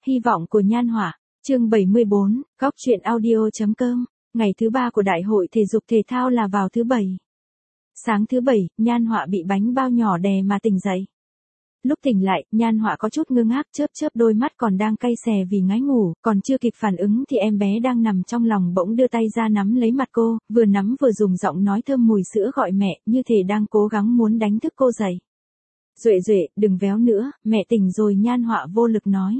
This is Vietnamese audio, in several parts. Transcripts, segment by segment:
Hy vọng của Nhan Họa, chương 74, góc truyện audio.com, ngày thứ 3 của đại hội thể dục thể thao là vào thứ Bảy. Sáng thứ Bảy, Nhan Họa bị bánh bao nhỏ đè mà tỉnh dậy. Lúc tỉnh lại, Nhan Họa có chút ngơ ngác chớp chớp đôi mắt còn đang cay xè vì ngái ngủ, còn chưa kịp phản ứng thì em bé đang nằm trong lòng bỗng đưa tay ra nắm lấy mặt cô, vừa nắm vừa dùng giọng nói thơm mùi sữa gọi mẹ, như thể đang cố gắng muốn đánh thức cô dậy. Duệ Duệ, đừng véo nữa, mẹ tỉnh rồi, Nhan Họa vô lực nói.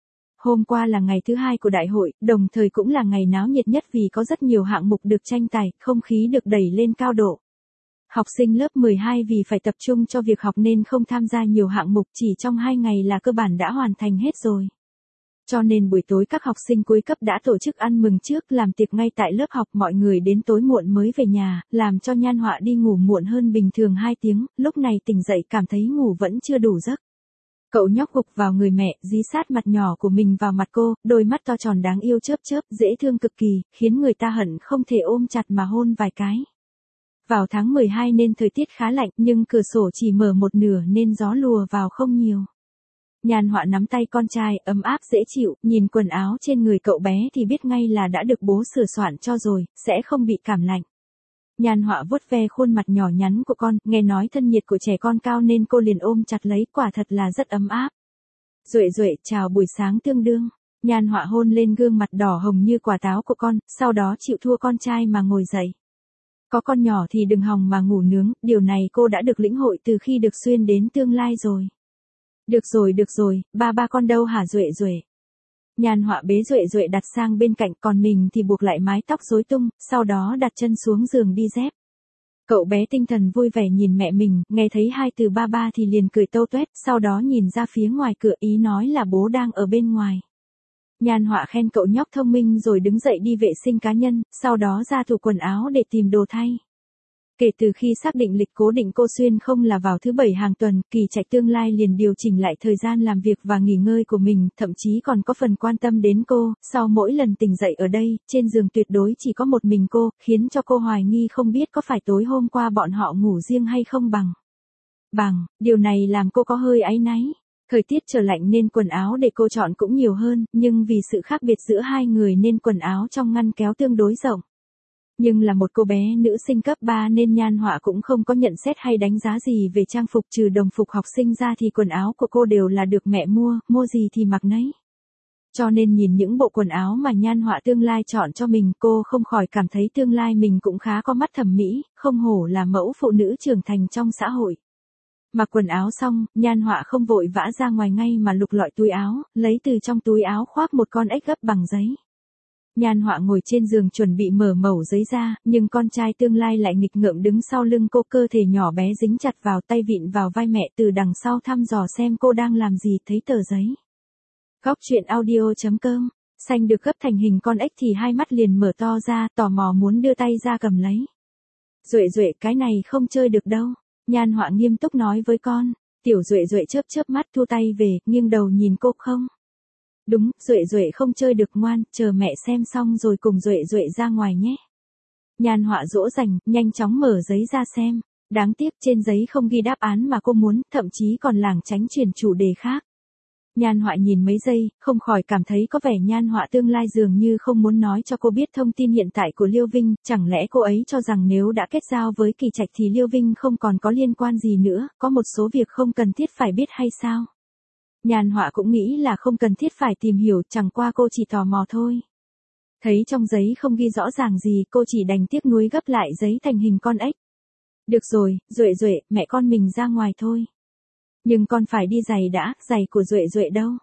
Hôm qua là ngày thứ 2 của đại hội, đồng thời cũng là ngày náo nhiệt nhất vì có rất nhiều hạng mục được tranh tài, không khí được đẩy lên cao độ. Học sinh lớp 12 vì phải tập trung cho việc học nên không tham gia nhiều hạng mục, chỉ trong 2 ngày là cơ bản đã hoàn thành hết rồi. Cho nên buổi tối các học sinh cuối cấp đã tổ chức ăn mừng trước, làm tiệc ngay tại lớp học, mọi người đến tối muộn mới về nhà, làm cho Nhan Họa đi ngủ muộn hơn bình thường 2 tiếng, lúc này tỉnh dậy cảm thấy ngủ vẫn chưa đủ giấc. Cậu nhóc gục vào người mẹ, dí sát mặt nhỏ của mình vào mặt cô, đôi mắt to tròn đáng yêu chớp chớp, dễ thương cực kỳ, khiến người ta hận không thể ôm chặt mà hôn vài cái. Vào tháng 12 nên thời tiết khá lạnh, nhưng cửa sổ chỉ mở một nửa nên gió lùa vào không nhiều. Nhan Họa nắm tay con trai, ấm áp dễ chịu, nhìn quần áo trên người cậu bé thì biết ngay là đã được bố sửa soạn cho rồi, sẽ không bị cảm lạnh. Nhan Họa vuốt ve khuôn mặt nhỏ nhắn của con, nghe nói thân nhiệt của trẻ con cao nên cô liền ôm chặt lấy, quả thật là rất ấm áp. Duệ Duệ, chào buổi sáng tương đương. Nhan Họa hôn lên gương mặt đỏ hồng như quả táo của con, sau đó chịu thua con trai mà ngồi dậy. Có con nhỏ thì đừng hòng mà ngủ nướng, điều này cô đã được lĩnh hội từ khi được xuyên đến tương lai rồi. Được rồi, ba con đâu hả Duệ Duệ? Nhan Họa bế Duệ Duệ đặt sang bên cạnh, còn mình thì buộc lại mái tóc rối tung, sau đó đặt chân xuống giường đi dép. Cậu bé tinh thần vui vẻ nhìn mẹ mình, nghe thấy hai từ ba thì liền cười tâu tuét, sau đó nhìn ra phía ngoài cửa, ý nói là bố đang ở bên ngoài. Nhan Họa khen cậu nhóc thông minh rồi đứng dậy đi vệ sinh cá nhân, sau đó ra tủ quần áo để tìm đồ thay. Kể từ khi xác định lịch cố định cô xuyên không là vào thứ Bảy hàng tuần, Kỳ Trạch tương lai liền điều chỉnh lại thời gian làm việc và nghỉ ngơi của mình, thậm chí còn có phần quan tâm đến cô, sau mỗi lần tỉnh dậy ở đây, trên giường tuyệt đối chỉ có một mình cô, khiến cho cô hoài nghi không biết có phải tối hôm qua bọn họ ngủ riêng hay không điều này làm cô có hơi áy náy. Thời tiết trở lạnh nên quần áo để cô chọn cũng nhiều hơn, nhưng vì sự khác biệt giữa hai người nên quần áo trong ngăn kéo tương đối rộng. Nhưng là một cô bé nữ sinh cấp 3 nên Nhan Họa cũng không có nhận xét hay đánh giá gì về trang phục, trừ đồng phục học sinh ra thì quần áo của cô đều là được mẹ mua gì thì mặc nấy. Cho nên nhìn những bộ quần áo mà Nhan Họa tương lai chọn cho mình, cô không khỏi cảm thấy tương lai mình cũng khá có mắt thẩm mỹ, không hổ là mẫu phụ nữ trưởng thành trong xã hội. Mặc quần áo xong, Nhan Họa không vội vã ra ngoài ngay mà lục lọi túi áo, lấy từ trong túi áo khoác một con ếch gấp bằng giấy. Nhan Họa ngồi trên giường chuẩn bị mở mẩu giấy ra, nhưng con trai tương lai lại nghịch ngợm đứng sau lưng cô, cơ thể nhỏ bé dính chặt vào tay vịn vào vai mẹ, từ đằng sau thăm dò xem cô đang làm gì, thấy tờ giấy. Góc truyện audio.com, xanh được gấp thành hình con ếch thì hai mắt liền mở to ra, tò mò muốn đưa tay ra cầm lấy. Duệ Duệ, cái này không chơi được đâu. Nhan Họa nghiêm túc nói với con. Tiểu Duệ Duệ chớp chớp mắt thu tay về, nghiêng đầu nhìn cô. Không. Đúng, Duệ Duệ không chơi được, ngoan, chờ mẹ xem xong rồi cùng Duệ Duệ ra ngoài nhé. Nhan Họa dỗ dành, nhanh chóng mở giấy ra xem. Đáng tiếc trên giấy không ghi đáp án mà cô muốn, thậm chí còn lảng tránh chuyển chủ đề khác. Nhan Họa nhìn mấy giây, không khỏi cảm thấy có vẻ Nhan Họa tương lai dường như không muốn nói cho cô biết thông tin hiện tại của Liêu Vinh, chẳng lẽ cô ấy cho rằng nếu đã kết giao với Kỳ Trạch thì Liêu Vinh không còn có liên quan gì nữa, có một số việc không cần thiết phải biết hay sao? Nhan Họa cũng nghĩ là không cần thiết phải tìm hiểu, chẳng qua cô chỉ tò mò thôi. Thấy trong giấy không ghi rõ ràng gì, cô chỉ đành tiếc nuối gấp lại giấy thành hình con ếch. Được rồi, Duệ Duệ, mẹ con mình ra ngoài thôi. Nhưng con phải đi giày đã, giày của Duệ Duệ đâu?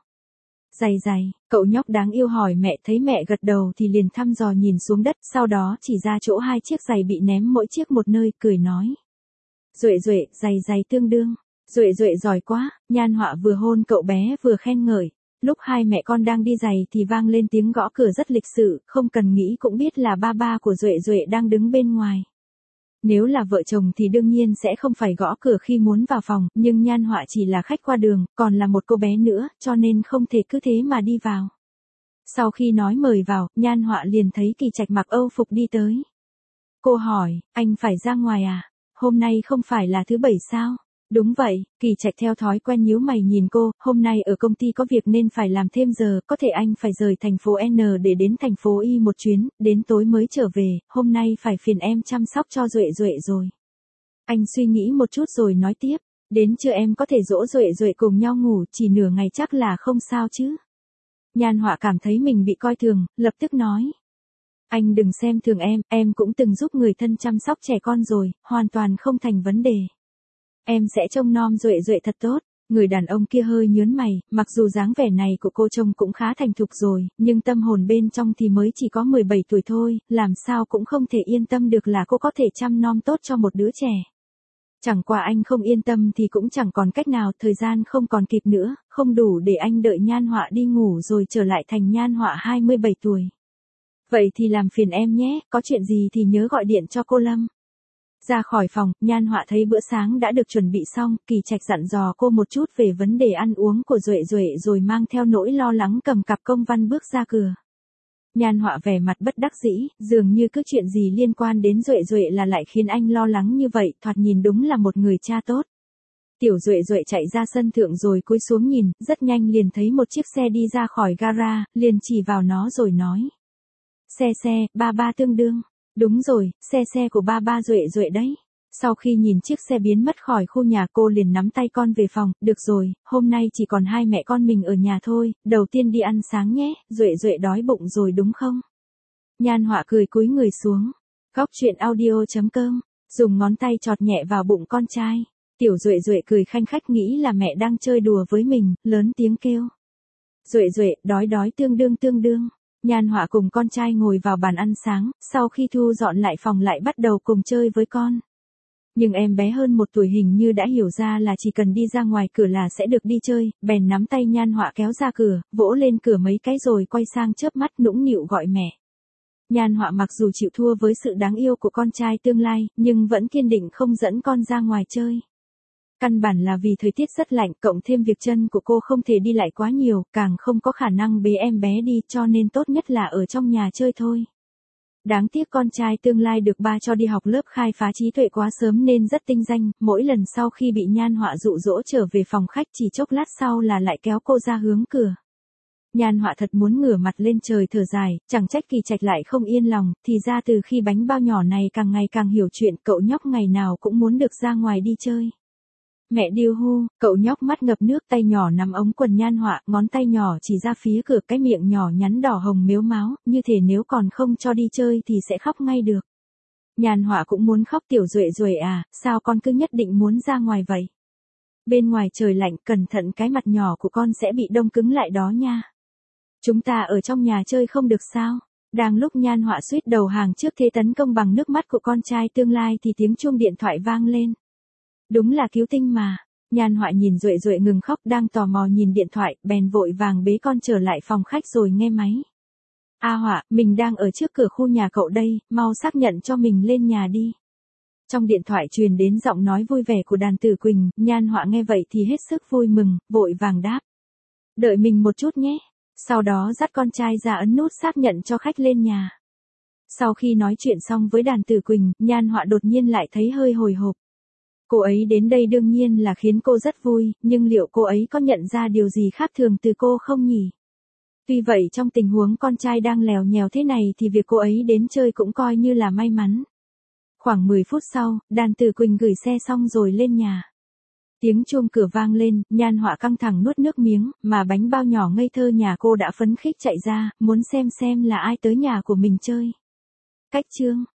Giày, cậu nhóc đáng yêu hỏi mẹ, thấy mẹ gật đầu thì liền thăm dò nhìn xuống đất, sau đó chỉ ra chỗ hai chiếc giày bị ném mỗi chiếc một nơi, cười nói. Duệ Duệ, giày tương đương. Duệ Duệ giỏi quá, Nhan Họa vừa hôn cậu bé vừa khen ngợi. Lúc hai mẹ con đang đi giày thì vang lên tiếng gõ cửa rất lịch sự, không cần nghĩ cũng biết là ba của Duệ Duệ đang đứng bên ngoài. Nếu là vợ chồng thì đương nhiên sẽ không phải gõ cửa khi muốn vào phòng, nhưng Nhan Họa chỉ là khách qua đường, còn là một cô bé nữa, cho nên không thể cứ thế mà đi vào. Sau khi nói mời vào, Nhan Họa liền thấy Kỳ Trạch mặc Âu phục đi tới. Cô hỏi, anh phải ra ngoài à? Hôm nay không phải là thứ Bảy sao? Đúng vậy, Kỳ Trạch theo thói quen nhíu mày nhìn cô, hôm nay ở công ty có việc nên phải làm thêm giờ, có thể anh phải rời thành phố N để đến thành phố Y một chuyến, đến tối mới trở về, hôm nay phải phiền em chăm sóc cho Duệ Duệ rồi. Anh suy nghĩ một chút rồi nói tiếp, đến trưa em có thể dỗ Duệ Duệ cùng nhau ngủ, chỉ nửa ngày chắc là không sao chứ. Nhan Họa cảm thấy mình bị coi thường, lập tức nói. Anh đừng xem thường em cũng từng giúp người thân chăm sóc trẻ con rồi, hoàn toàn không thành vấn đề. Em sẽ trông nom Duệ Duệ thật tốt. Người đàn ông kia hơi nhớn mày, mặc dù dáng vẻ này của cô trông cũng khá thành thục rồi, nhưng tâm hồn bên trong thì mới chỉ có 17 tuổi thôi, làm sao cũng không thể yên tâm được là cô có thể chăm nom tốt cho một đứa trẻ. Chẳng qua anh không yên tâm thì cũng chẳng còn cách nào, thời gian không còn kịp nữa, không đủ để anh đợi Nhan Họa đi ngủ rồi trở lại thành Nhan Họa 27 tuổi. Vậy thì làm phiền em nhé, có chuyện gì thì nhớ gọi điện cho cô Lâm. Ra khỏi phòng, Nhan Họa thấy bữa sáng đã được chuẩn bị xong, Kỳ Trạch dặn dò cô một chút về vấn đề ăn uống của Duệ Duệ rồi mang theo nỗi lo lắng cầm cặp công văn bước ra cửa. Nhan Họa vẻ mặt bất đắc dĩ, dường như cứ chuyện gì liên quan đến Duệ Duệ là lại khiến anh lo lắng như vậy, thoạt nhìn đúng là một người cha tốt. Tiểu Duệ Duệ chạy ra sân thượng rồi cúi xuống nhìn, rất nhanh liền thấy một chiếc xe đi ra khỏi gara, liền chỉ vào nó rồi nói. Xe, ba tương đương. Đúng rồi, xe của ba Duệ Duệ đấy. Sau khi nhìn chiếc xe biến mất khỏi khu nhà cô liền nắm tay con về phòng, được rồi, hôm nay chỉ còn hai mẹ con mình ở nhà thôi, đầu tiên đi ăn sáng nhé, Duệ Duệ đói bụng rồi đúng không? Nhan Họa cười cúi người xuống. Góc truyện audio.com, dùng ngón tay chọt nhẹ vào bụng con trai. Tiểu Duệ Duệ cười khanh khách nghĩ là mẹ đang chơi đùa với mình, lớn tiếng kêu. Duệ Duệ, đói tương đương. Nhan Họa cùng con trai ngồi vào bàn ăn sáng, sau khi thu dọn lại phòng lại bắt đầu cùng chơi với con. Nhưng em bé hơn 1 tuổi hình như đã hiểu ra là chỉ cần đi ra ngoài cửa là sẽ được đi chơi, bèn nắm tay Nhan Họa kéo ra cửa, vỗ lên cửa mấy cái rồi quay sang chớp mắt nũng nịu gọi mẹ. Nhan Họa mặc dù chịu thua với sự đáng yêu của con trai tương lai, nhưng vẫn kiên định không dẫn con ra ngoài chơi. Căn bản là vì thời tiết rất lạnh, cộng thêm việc chân của cô không thể đi lại quá nhiều, càng không có khả năng bế em bé đi, cho nên tốt nhất là ở trong nhà chơi thôi. Đáng tiếc con trai tương lai được ba cho đi học lớp khai phá trí tuệ quá sớm nên rất tinh danh, mỗi lần sau khi bị Nhan Họa dụ dỗ trở về phòng khách chỉ chốc lát sau là lại kéo cô ra hướng cửa. Nhan Họa thật muốn ngửa mặt lên trời thở dài, chẳng trách Kỳ Trạch lại không yên lòng, thì ra từ khi bánh bao nhỏ này càng ngày càng hiểu chuyện, cậu nhóc ngày nào cũng muốn được ra ngoài đi chơi. Mẹ điêu hu, cậu nhóc mắt ngập nước, tay nhỏ nắm ống quần Nhan Họa, ngón tay nhỏ chỉ ra phía cửa, cái miệng nhỏ nhắn đỏ hồng mếu máo, như thể nếu còn không cho đi chơi thì sẽ khóc ngay được. Nhan Họa cũng muốn khóc. Tiểu Duệ Duệ à, sao con cứ nhất định muốn ra ngoài vậy? Bên ngoài trời lạnh, cẩn thận cái mặt nhỏ của con sẽ bị đông cứng lại đó nha. Chúng ta ở trong nhà chơi không được sao? Đang lúc Nhan Họa suýt đầu hàng trước thế tấn công bằng nước mắt của con trai tương lai thì tiếng chuông điện thoại vang lên. Đúng là cứu tinh mà. Nhan Họa nhìn Duệ Duệ ngừng khóc đang tò mò nhìn điện thoại, bèn vội vàng bế con trở lại phòng khách rồi nghe máy. A Họa, mình đang ở trước cửa khu nhà cậu đây, mau xác nhận cho mình lên nhà đi. Trong điện thoại truyền đến giọng nói vui vẻ của Đàn Tử Quỳnh, Nhan Họa nghe vậy thì hết sức vui mừng, vội vàng đáp. Đợi mình một chút nhé. Sau đó dắt con trai ra ấn nút xác nhận cho khách lên nhà. Sau khi nói chuyện xong với Đàn Tử Quỳnh, Nhan Họa đột nhiên lại thấy hơi hồi hộp. Cô ấy đến đây đương nhiên là khiến cô rất vui, nhưng liệu cô ấy có nhận ra điều gì khác thường từ cô không nhỉ? Tuy vậy trong tình huống con trai đang lèo nhèo thế này thì việc cô ấy đến chơi cũng coi như là may mắn. Khoảng 10 phút sau, Đàn Tử Quỳnh gửi xe xong rồi lên nhà. Tiếng chuông cửa vang lên, Nhan Họa căng thẳng nuốt nước miếng, mà bánh bao nhỏ ngây thơ nhà cô đã phấn khích chạy ra, muốn xem là ai tới nhà của mình chơi. Cách chương